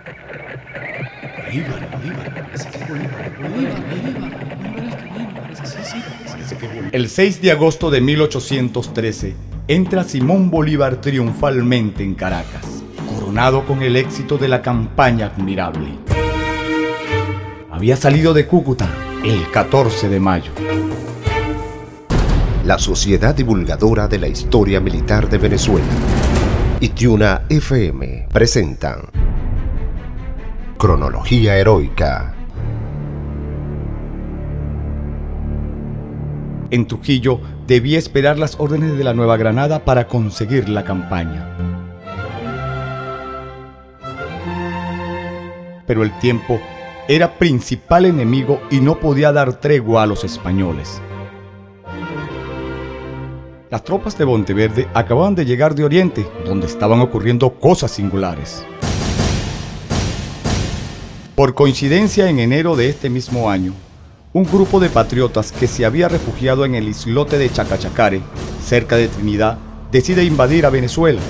El 6 de agosto de 1813 entra Simón Bolívar triunfalmente en Caracas, coronado con el éxito de la campaña admirable. Había salido de Cúcuta el 14 de mayo. La Sociedad Divulgadora de la Historia Militar de Venezuela y Tiuna FM presentan Cronología Heroica. En Trujillo debía esperar las órdenes de la Nueva Granada para conseguir la campaña. Pero el tiempo era principal enemigo y no podía dar tregua a los españoles. Las tropas de Monteverde acababan de llegar de Oriente, donde estaban ocurriendo cosas singulares. Por coincidencia, en enero de este mismo año, un grupo de patriotas que se había refugiado en el islote de Chacachacare, cerca de Trinidad, decide invadir a Venezuela.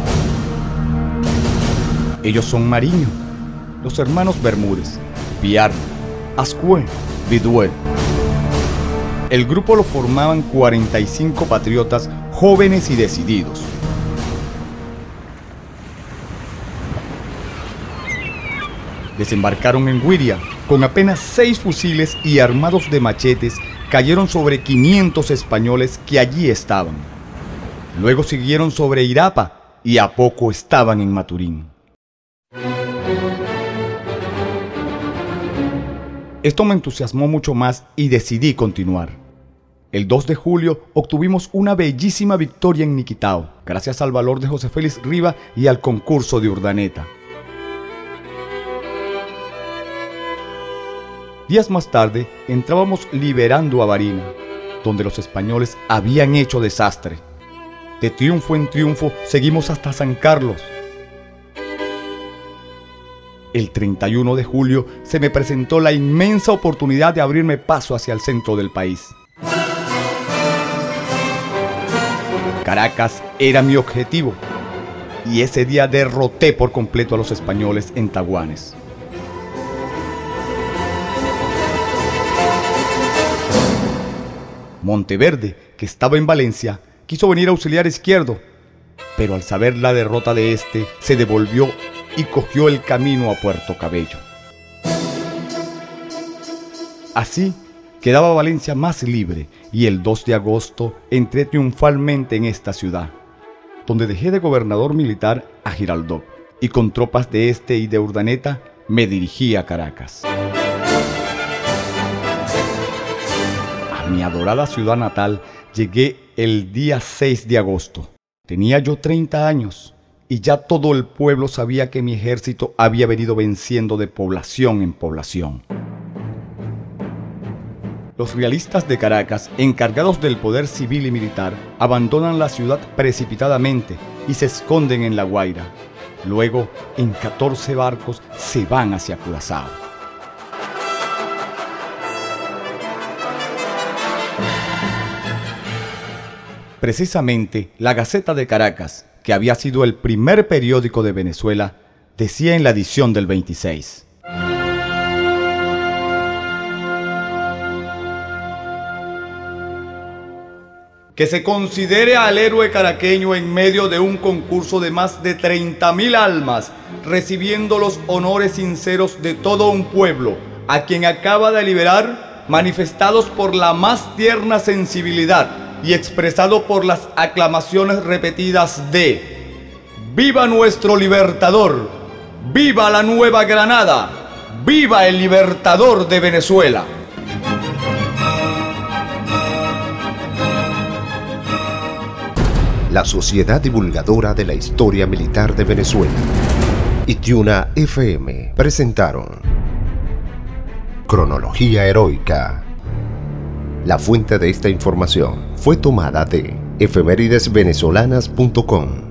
Ellos son Mariño, los hermanos Bermúdez, Piar, Ascue, Viduel. El grupo lo formaban 45 patriotas jóvenes y decididos. Desembarcaron en Güiria, con apenas 6 fusiles y armados de machetes, cayeron sobre 500 españoles que allí estaban. Luego siguieron sobre Irapa y a poco estaban en Maturín. Esto me entusiasmó mucho más y decidí continuar. El 2 de julio obtuvimos una bellísima victoria en Niquitao, gracias al valor de José Félix Riva y al concurso de Urdaneta. Días más tarde entrábamos liberando a Barina, donde los españoles habían hecho desastre. De triunfo en triunfo seguimos hasta San Carlos. El 31 de julio se me presentó la inmensa oportunidad de abrirme paso hacia el centro del país. Caracas era mi objetivo y ese día derroté por completo a los españoles en Taguanes. Monteverde, que estaba en Valencia, quiso venir a auxiliar a Izquierdo, pero al saber la derrota de este, se devolvió y cogió el camino a Puerto Cabello. Así quedaba Valencia más libre y el 2 de agosto entré triunfalmente en esta ciudad, donde dejé de gobernador militar a Giraldó y con tropas de este y de Urdaneta me dirigí a Caracas. A mi adorada ciudad natal llegué el día 6 de agosto. Tenía yo 30 años y ya todo el pueblo sabía que mi ejército había venido venciendo de población en población. Los realistas de Caracas, encargados del poder civil y militar, abandonan la ciudad precipitadamente y se esconden en La Guaira. Luego, en 14 barcos, se van hacia Curazao. Precisamente, la Gaceta de Caracas, que había sido el primer periódico de Venezuela, decía en la edición del 26: que se considere al héroe caraqueño en medio de un concurso de más de 30.000 almas, recibiendo los honores sinceros de todo un pueblo, a quien acaba de liberar, manifestados por la más tierna sensibilidad y expresado por las aclamaciones repetidas de ¡Viva nuestro libertador! ¡Viva la Nueva Granada! ¡Viva el libertador de Venezuela! La Sociedad Divulgadora de la Historia Militar de Venezuela y Tiuna FM presentaron Cronología Heroica. La fuente de esta información fue tomada de efemeridesvenezolanas.com.